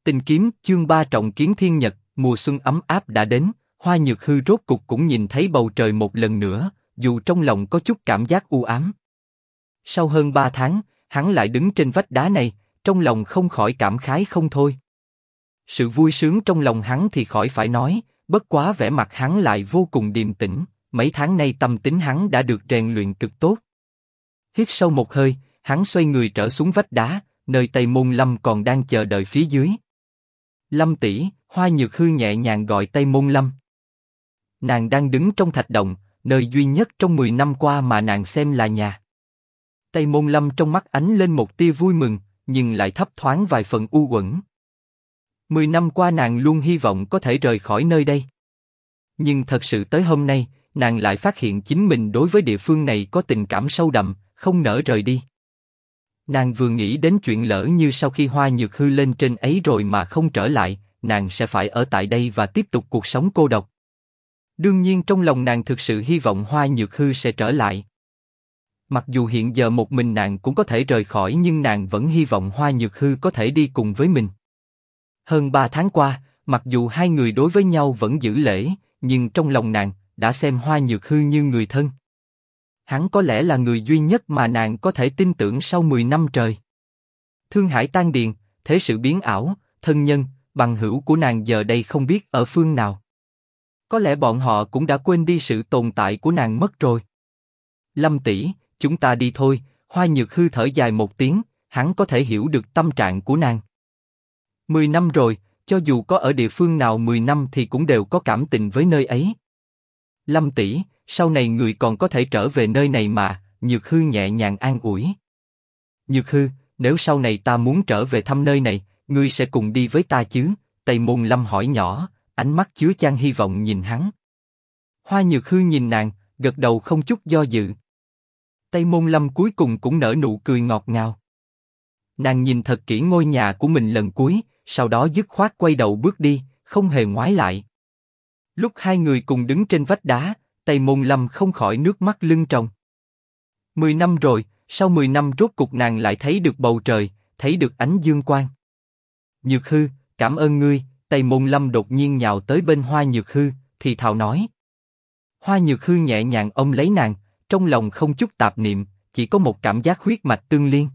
Tình kiếm chương 3 trọng kiến thiên nhật, mùa xuân ấm áp đã đến, Hoa Nhược Hư rốt cục cũng nhìn thấy bầu trời một lần nữa, dù trong lòng có chút cảm giác u ám. Sau hơn 3 tháng, hắn lại đứng trên vách đá này, trong lòng không khỏi cảm khái không thôi. Sự vui sướng trong lòng hắn thì khỏi phải nói, bất quá vẻ mặt hắn lại vô cùng điềm tĩnh, mấy tháng nay tâm tính hắn đã được rèn luyện cực tốt. Hít sâu một hơi, hắn xoay người trở xuống vách đá, nơi Tây Môn Lâm còn đang chờ đợi phía dưới. Lâm tỷ, Hoa Nhược Hư nhẹ nhàng gọi Tây Môn Lâm. Nàng đang đứng trong thạch động, nơi duy nhất trong 10 năm qua mà nàng xem là nhà. Tây Môn Lâm trong mắt ánh lên một tia vui mừng, nhưng lại thấp thoáng vài phần u uẩn. 10 năm qua nàng luôn hy vọng có thể rời khỏi nơi đây. Nhưng thật sự tới hôm nay, nàng lại phát hiện chính mình đối với địa phương này có tình cảm sâu đậm, không nỡ rời đi. Nàng vừa nghĩ đến chuyện lỡ như sau khi Hoa Nhược Hư lên trên ấy rồi mà không trở lại, nàng sẽ phải ở tại đây và tiếp tục cuộc sống cô độc. Đương nhiên trong lòng nàng thực sự hy vọng Hoa Nhược Hư sẽ trở lại. Mặc dù hiện giờ một mình nàng cũng có thể rời khỏi, nhưng nàng vẫn hy vọng Hoa Nhược Hư có thể đi cùng với mình. Hơn 3 tháng qua, mặc dù hai người đối với nhau vẫn giữ lễ, nhưng trong lòng nàng đã xem Hoa Nhược Hư như người thân. Hắn có lẽ là người duy nhất mà nàng có thể tin tưởng sau 10 năm trời. Thương Hải tan điền, thế sự biến ảo, thân nhân, bằng hữu của nàng giờ đây không biết ở phương nào. Có lẽ bọn họ cũng đã quên đi sự tồn tại của nàng mất rồi. Lâm tỷ, chúng ta đi thôi. Hoa Nhược Hư thở dài một tiếng, hắn có thể hiểu được tâm trạng của nàng. 10 năm rồi, cho dù có ở địa phương nào 10 năm thì cũng đều có cảm tình với nơi ấy. Lâm tỷ, sau này người còn có thể trở về nơi này mà. Nhược Hư nhẹ nhàng an ủi. Nhược Hư, nếu sau này ta muốn trở về thăm nơi này, ngươi sẽ cùng đi với ta chứ? Tây Môn Lâm hỏi nhỏ, ánh mắt chứa chan hy vọng nhìn hắn. Hoa Nhược Hư nhìn nàng, gật đầu không chút do dự. Tây Môn Lâm cuối cùng cũng nở nụ cười ngọt ngào. Nàng nhìn thật kỹ ngôi nhà của mình lần cuối, sau đó dứt khoát quay đầu bước đi, không hề ngoái lại. Lúc hai người cùng đứng trên vách đá, Tây Môn Lâm không khỏi nước mắt lưng tròng. 10 năm rồi, sau 10 năm rốt cục nàng lại thấy được bầu trời, thấy được ánh dương quang. Nhược Hư, cảm ơn ngươi. Tây Môn Lâm đột nhiên nhào tới bên Hoa Nhược Hư, thì thào nói. Hoa Nhược Hư nhẹ nhàng ôm lấy nàng, trong lòng không chút tạp niệm, chỉ có một cảm giác huyết mạch tương liên.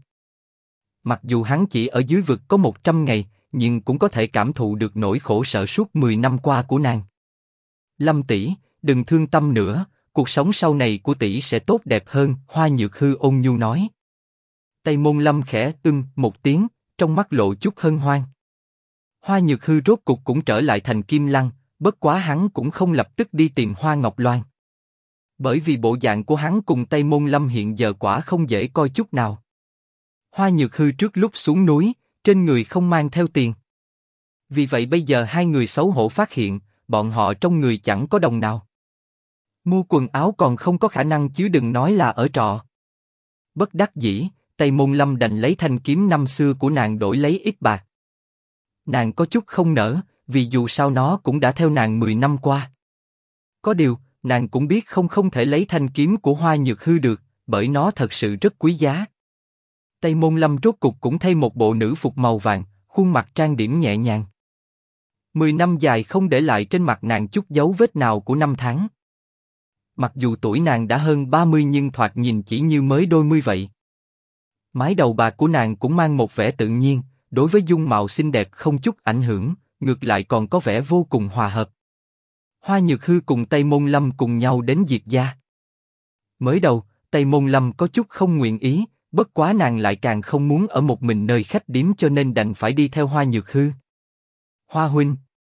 Mặc dù hắn chỉ ở dưới vực có 100 ngày, nhưng cũng có thể cảm thụ được nỗi khổ sở suốt 10 năm qua của nàng. Lâm tỷ, đừng thương tâm nữa, cuộc sống sau này của tỷ sẽ tốt đẹp hơn. Hoa Nhược Hư ôn nhu nói. Tây Môn Lâm khẽ một tiếng, trong mắt lộ chút hân hoan. Hoa Nhược Hư rốt cục cũng trở lại thành Kim Lăng, bất quá hắn cũng không lập tức đi tìm Hoa Ngọc Loan. Bởi vì bộ dạng của hắn cùng Tây Môn Lâm hiện giờ quả không dễ coi chút nào. Hoa Nhược Hư trước lúc xuống núi, trên người không mang theo tiền. Vì vậy bây giờ hai người xấu hổ phát hiện, bọn họ trong người chẳng có đồng nào. Mua quần áo còn không có khả năng chứ đừng nói là ở trọ. Bất đắc dĩ, Tây Môn Lâm đành lấy thanh kiếm năm xưa của nàng đổi lấy ít bạc. Nàng có chút không nỡ, vì dù sao nó cũng đã theo nàng 10 năm qua. Có điều, nàng cũng biết không thể lấy thanh kiếm của Hoa Nhược Hư được, bởi nó thật sự rất quý giá. Tây Môn Lâm rốt cục cũng thay một bộ nữ phục màu vàng, khuôn mặt trang điểm nhẹ nhàng. 10 năm dài không để lại trên mặt nàng chút dấu vết nào của năm tháng. Mặc dù tuổi nàng đã hơn 30 nhưng thoạt nhìn chỉ như mới đôi mươi vậy. Mái đầu bạc của nàng cũng mang một vẻ tự nhiên, đối với dung mạo xinh đẹp không chút ảnh hưởng, ngược lại còn có vẻ vô cùng hòa hợp. Hoa Nhược Hư cùng Tây Môn Lâm cùng nhau đến Diệp gia. Mới đầu, Tây Môn Lâm có chút không nguyện ý, bất quá nàng lại càng không muốn ở một mình nơi khách điếm cho nên đành phải đi theo Hoa Nhược Hư. Hoa huynh,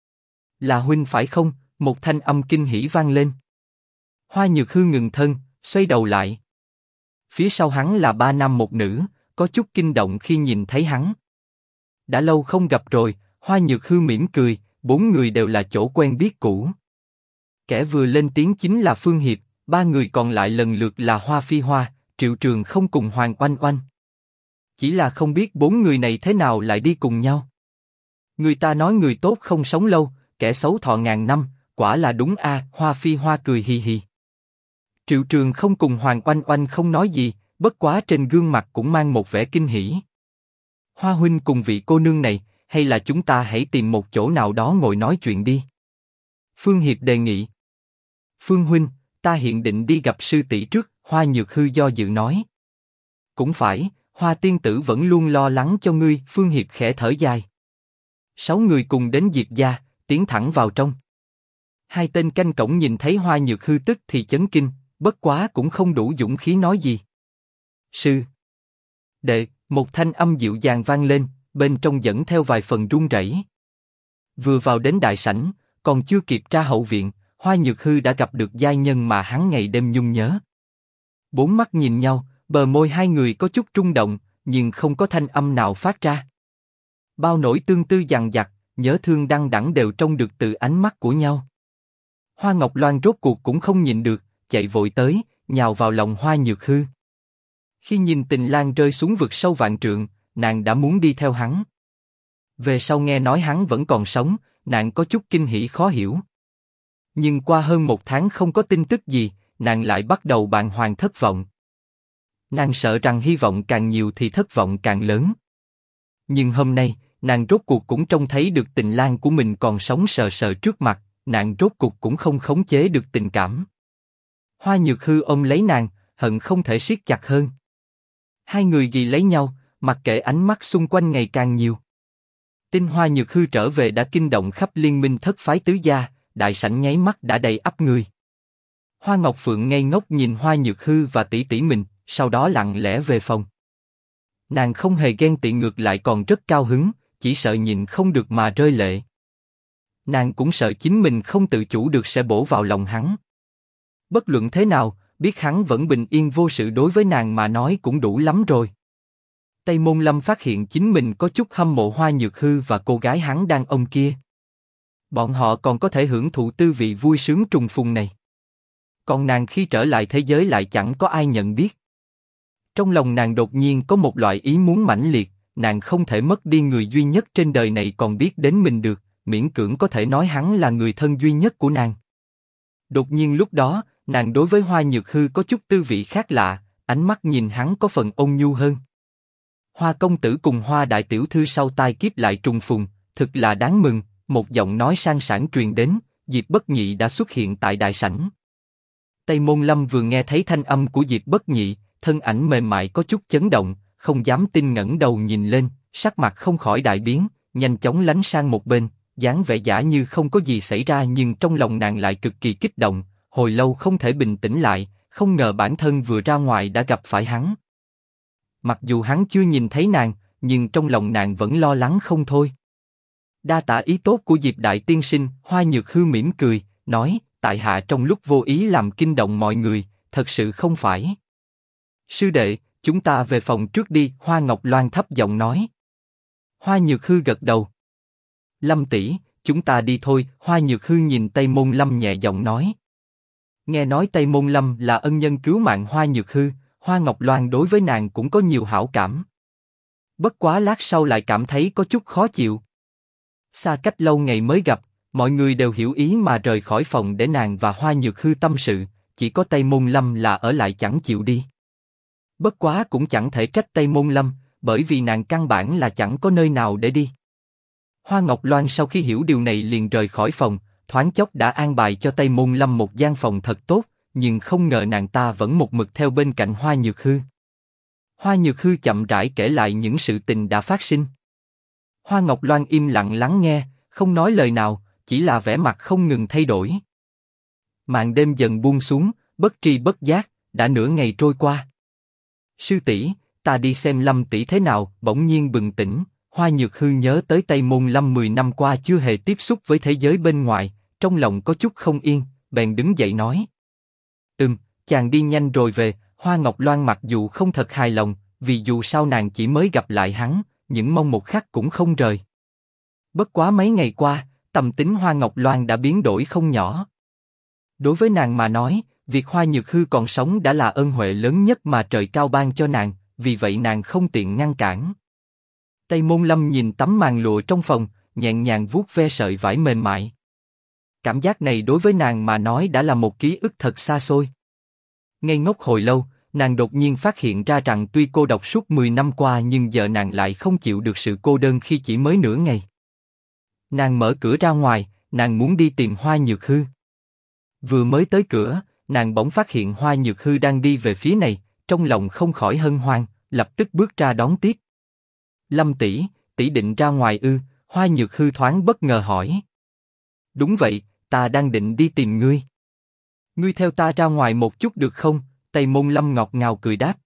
là huynh phải không? Một thanh âm kinh hỉ vang lên. Hoa Nhược Hư ngừng thân, xoay đầu lại. Phía sau hắn là 3 nam một nữ, có chút kinh động khi nhìn thấy hắn. Đã lâu không gặp rồi, Hoa Nhược Hư mỉm cười, 4 người đều là chỗ quen biết cũ. Kẻ vừa lên tiếng chính là Phương Hiệp, 3 người còn lại lần lượt là Hoa Phi Hoa, Triệu Trường Không cùng Hoàng Oanh Oanh. Chỉ là không biết 4 người này thế nào lại đi cùng nhau. Người ta nói người tốt không sống lâu, kẻ xấu thọ ngàn năm, quả là đúng a. Hoa Phi Hoa cười hì hì. Triệu Trường Không cùng Hoàng Oanh Oanh không nói gì, bất quá trên gương mặt cũng mang một vẻ kinh hỉ. Hoa huynh cùng vị cô nương này, hay là chúng ta hãy tìm một chỗ nào đó ngồi nói chuyện đi. Phương Hiệp đề nghị. Phương huynh, ta hiện định đi gặp sư tỷ trước, Hoa Nhược Hư do dự nói. Cũng phải, Hoa tiên tử vẫn luôn lo lắng cho ngươi, Phương Hiệp khẽ thở dài. 6 người cùng đến Diệp gia, tiến thẳng vào trong. Hai tên canh cổng nhìn thấy Hoa Nhược Hư tức thì chấn kinh, bất quá cũng không đủ dũng khí nói gì. Sư đệ, một thanh âm dịu dàng vang lên, bên trong dẫn theo vài phần run rẩy. Vừa vào đến đại sảnh, còn chưa kịp ra hậu viện, Hoa Nhược Hư đã gặp được giai nhân mà hắn ngày đêm nhung nhớ. Bốn mắt nhìn nhau, bờ môi hai người có chút rung động, nhưng không có thanh âm nào phát ra. Bao nỗi tương tư dằng dặc, nhớ thương đăng đẳng đều trông được từ ánh mắt của nhau. Hoa Ngọc Loan rốt cuộc cũng không nhịn được, chạy vội tới, nhào vào lòng Hoa Nhược Hư. Khi nhìn Tình Lang rơi xuống vực sâu vạn trượng, nàng đã muốn đi theo hắn. Về sau nghe nói hắn vẫn còn sống, nàng có chút kinh hỉ khó hiểu. Nhưng qua hơn 1 tháng không có tin tức gì, nàng lại bắt đầu bàng hoàng thất vọng. Nàng sợ rằng hy vọng càng nhiều thì thất vọng càng lớn. Nhưng hôm nay, nàng rốt cuộc cũng trông thấy được Tình Lang của mình còn sống sờ sờ trước mặt, nàng rốt cuộc cũng không khống chế được tình cảm. Hoa Nhược Hư ôm lấy nàng, hận không thể siết chặt hơn. Hai người ghi lấy nhau, mặc kệ ánh mắt xung quanh ngày càng nhiều. Tin Hoa Nhược Hư trở về đã kinh động khắp liên minh thất phái tứ gia, đại sảnh nháy mắt đã đầy ắp người. Hoa Ngọc Phượng ngây ngốc nhìn Hoa Nhược Hư và tỷ tỷ mình, sau đó lặng lẽ về phòng. Nàng không hề ghen tị, ngược lại còn rất cao hứng, chỉ sợ nhìn không được mà rơi lệ. Nàng cũng sợ chính mình không tự chủ được sẽ bổ vào lòng hắn. Bất luận thế nào, biết hắn vẫn bình yên vô sự đối với nàng mà nói cũng đủ lắm rồi. Tây Môn Lâm phát hiện chính mình có chút hâm mộ Hoa Nhược Hư và cô gái hắn đang ôm kia. Bọn họ còn có thể hưởng thụ tư vị vui sướng trùng phùng này. Còn nàng khi trở lại thế giới lại chẳng có ai nhận biết. Trong lòng nàng đột nhiên có một loại ý muốn mãnh liệt, nàng không thể mất đi người duy nhất trên đời này còn biết đến mình được, miễn cưỡng có thể nói hắn là người thân duy nhất của nàng. Đột nhiên lúc đó, nàng đối với Hoa Nhược Hư có chút tư vị khác lạ, ánh mắt nhìn hắn có phần ôn nhu hơn. Hoa công tử cùng Hoa đại tiểu thư sau tai kiếp lại trùng phùng, thực là đáng mừng. Một giọng nói sang sảng truyền đến, Diệp Bất Nhị đã xuất hiện tại đại sảnh. Tây Môn Lâm vừa nghe thấy thanh âm của Diệp Bất Nhị, thân ảnh mềm mại có chút chấn động, không dám tin ngẩng đầu nhìn lên, sắc mặt không khỏi đại biến, nhanh chóng lánh sang một bên, dáng vẻ giả như không có gì xảy ra, nhưng trong lòng nàng lại cực kỳ kích động, hồi lâu không thể bình tĩnh lại, không ngờ bản thân vừa ra ngoài đã gặp phải hắn. Mặc dù hắn chưa nhìn thấy nàng, nhưng trong lòng nàng vẫn lo lắng không thôi. Đa tạ ý tốt của Diệp đại tiên sinh, Hoa Nhược Hư mỉm cười, nói, tại hạ trong lúc vô ý làm kinh động mọi người, thật sự không phải. Sư đệ, chúng ta về phòng trước đi, Hoa Ngọc Loan thấp giọng nói. Hoa Nhược Hư gật đầu. Lâm tỷ, chúng ta đi thôi, Hoa Nhược Hư nhìn Tây Môn Lâm nhẹ giọng nói. Nghe nói Tây Môn Lâm là ân nhân cứu mạng Hoa Nhược Hư, Hoa Ngọc Loan đối với nàng cũng có nhiều hảo cảm. Bất quá lát sau lại cảm thấy có chút khó chịu. Xa cách lâu ngày mới gặp, mọi người đều hiểu ý mà rời khỏi phòng để nàng và Hoa Nhược Hư tâm sự, chỉ có Tây Môn Lâm là ở lại chẳng chịu đi. Bất quá cũng chẳng thể trách Tây Môn Lâm, bởi vì nàng căn bản là chẳng có nơi nào để đi. Hoa Ngọc Loan sau khi hiểu điều này liền rời khỏi phòng, thoáng chốc đã an bài cho Tây Môn Lâm một gian phòng thật tốt, nhưng không ngờ nàng ta vẫn một mực theo bên cạnh Hoa Nhược Hư. Hoa Nhược Hư chậm rãi kể lại những sự tình đã phát sinh. Hoa Ngọc Loan im lặng lắng nghe, không nói lời nào, chỉ là vẻ mặt không ngừng thay đổi. Màn đêm dần buông xuống, bất tri bất giác, đã nửa ngày trôi qua. Sư tỷ, ta đi xem Lâm tỷ thế nào, bỗng nhiên bừng tỉnh, Hoa Nhược Hư nhớ tới Tây Môn Lâm 10 năm qua chưa hề tiếp xúc với thế giới bên ngoài, trong lòng có chút không yên, bèn đứng dậy nói. Chàng đi nhanh rồi về, Hoa Ngọc Loan mặc dù không thật hài lòng, vì dù sao nàng chỉ mới gặp lại hắn, những mong một khắc cũng không rời. Bất quá mấy ngày qua, tâm tính Hoa Ngọc Loan đã biến đổi không nhỏ. Đối với nàng mà nói, việc Hoa Nhược Hư còn sống đã là ân huệ lớn nhất mà trời cao ban cho nàng, vì vậy nàng không tiện ngăn cản. Tây Môn Lâm nhìn tấm màn lụa trong phòng, nhẹ nhàng vuốt ve sợi vải mềm mại. Cảm giác này đối với nàng mà nói đã là một ký ức thật xa xôi. Ngây ngốc hồi lâu, Nàng đột nhiên phát hiện ra rằng tuy cô độc suốt 10 năm qua nhưng giờ nàng lại không chịu được sự cô đơn khi chỉ mới nửa ngày. Nàng mở cửa ra ngoài, nàng muốn đi tìm Hoa Nhược Hư. Vừa mới tới cửa, nàng bỗng phát hiện Hoa Nhược Hư đang đi về phía này, trong lòng không khỏi hân hoan, lập tức bước ra đón tiếp. Lâm tỷ, tỷ định ra ngoài ư? Hoa Nhược Hư thoáng bất ngờ hỏi. Đúng vậy, ta đang định đi tìm ngươi. Ngươi theo ta ra ngoài một chút được không? Tây Môn Lâm ngọt ngào cười đáp.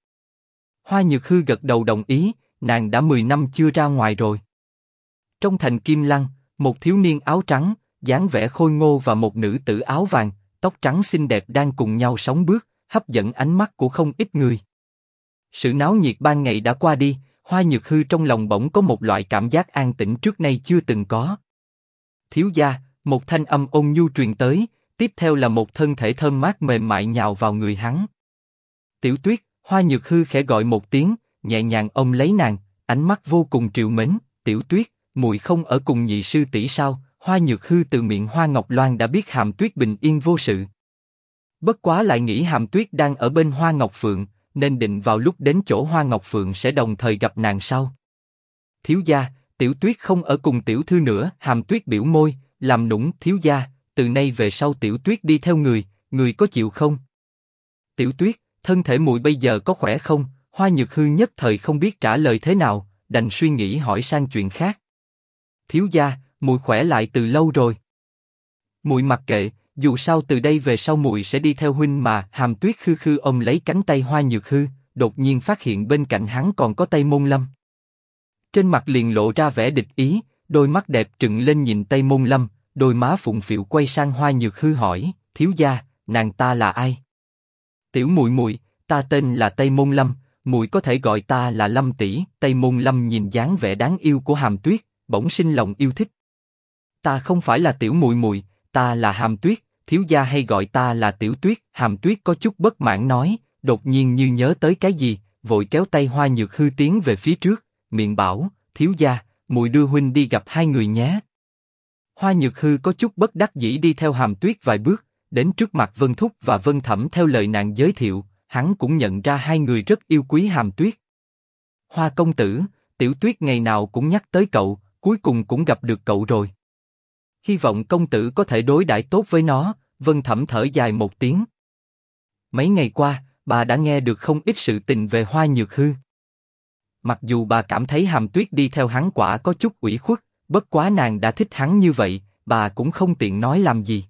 Hoa Nhược Hư gật đầu đồng ý, nàng đã 10 năm chưa ra ngoài rồi. Trong thành Kim Lăng, một thiếu niên áo trắng, dáng vẻ khôi ngô và một nữ tử áo vàng, tóc trắng xinh đẹp đang cùng nhau sóng bước, hấp dẫn ánh mắt của không ít người. Sự náo nhiệt ban ngày đã qua đi, Hoa Nhược Hư trong lòng bỗng có một loại cảm giác an tĩnh trước nay chưa từng có. Thiếu gia, một thanh âm ôn nhu truyền tới, tiếp theo là một thân thể thơm mát mềm mại nhào vào người hắn. Tiểu Tuyết, Hoa Nhược Hư khẽ gọi một tiếng, nhẹ nhàng ôm lấy nàng, ánh mắt vô cùng trìu mến. Tiểu Tuyết, muội không ở cùng nhị sư tỷ sao? Hoa Nhược Hư từ miệng Hoa Ngọc Loan đã biết Hàm Tuyết bình yên vô sự. Bất quá lại nghĩ Hàm Tuyết đang ở bên Hoa Ngọc Phượng, nên định vào lúc đến chỗ Hoa Ngọc Phượng sẽ đồng thời gặp nàng sau. Thiếu gia, Tiểu Tuyết không ở cùng tiểu thư nữa. Hàm Tuyết biểu môi, làm nũng. Thiếu gia, từ nay về sau Tiểu Tuyết đi theo người, người có chịu không? Tiểu Tuyết, thân thể muội bây giờ có khỏe không? Hoa Nhược Hư nhất thời không biết trả lời thế nào, đành suy nghĩ hỏi sang chuyện khác. Thiếu gia, muội khỏe lại từ lâu rồi. Muội mặc kệ, dù sao từ đây về sau muội sẽ đi theo huynh mà. Hàm Tuyết khư khư ôm lấy cánh tay Hoa Nhược Hư, đột nhiên phát hiện bên cạnh hắn còn có Tây Môn Lâm. Trên mặt liền lộ ra vẻ địch ý, đôi mắt đẹp trừng lên nhìn Tây Môn Lâm, đôi má phụng phịu quay sang Hoa Nhược Hư hỏi, thiếu gia, nàng ta là ai? Tiểu muội muội, ta tên là Tây Môn Lâm, muội có thể gọi ta là Lâm tỷ. Tây Môn Lâm nhìn dáng vẻ đáng yêu của Hàm Tuyết, bỗng sinh lòng yêu thích. Ta không phải là tiểu muội muội, ta là Hàm Tuyết, thiếu gia hay gọi ta là Tiểu Tuyết. Hàm Tuyết có chút bất mãn nói, đột nhiên như nhớ tới cái gì, vội kéo tay Hoa Nhược Hư tiến về phía trước, miệng bảo, thiếu gia, muội đưa huynh đi gặp hai người nhé. Hoa Nhược Hư có chút bất đắc dĩ đi theo Hàm Tuyết vài bước, đến trước mặt Vân Thúc và Vân Thẩm theo lời nàng giới thiệu, hắn cũng nhận ra hai người rất yêu quý Hàm Tuyết. Hoa công tử, Tiểu Tuyết ngày nào cũng nhắc tới cậu, cuối cùng cũng gặp được cậu rồi. Hy vọng công tử có thể đối đãi tốt với nó. Vân Thẩm thở dài một tiếng. Mấy ngày qua, bà đã nghe được không ít sự tình về Hoa Nhược Hư. Mặc dù bà cảm thấy Hàm Tuyết đi theo hắn quả có chút ủy khuất, bất quá nàng đã thích hắn như vậy, bà cũng không tiện nói làm gì.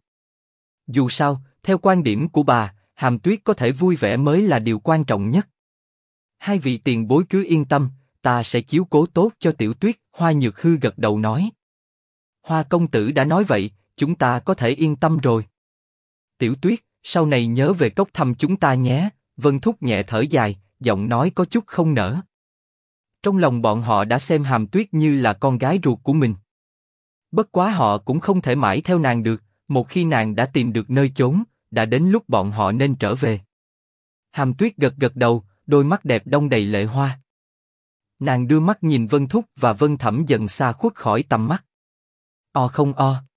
Dù sao, theo quan điểm của bà, Hàm Tuyết có thể vui vẻ mới là điều quan trọng nhất. Hai vị tiền bối cứ yên tâm, ta sẽ chiếu cố tốt cho Tiểu Tuyết. Hoa Nhược Hư gật đầu nói. Hoa công tử đã nói vậy, chúng ta có thể yên tâm rồi. Tiểu Tuyết, sau này nhớ về cốc thăm chúng ta nhé. Vân Thúc nhẹ thở dài, giọng nói có chút không nỡ. Trong lòng bọn họ đã xem Hàm Tuyết như là con gái ruột của mình. Bất quá họ cũng không thể mãi theo nàng được, một khi nàng đã tìm được nơi chốn, đã đến lúc bọn họ nên trở về. Hàm Tuyết gật gật đầu, đôi mắt đẹp đong đầy lệ hoa. Nàng đưa mắt nhìn Vân Thúc và Vân Thẩm dần xa khuất khỏi tầm mắt. O không o.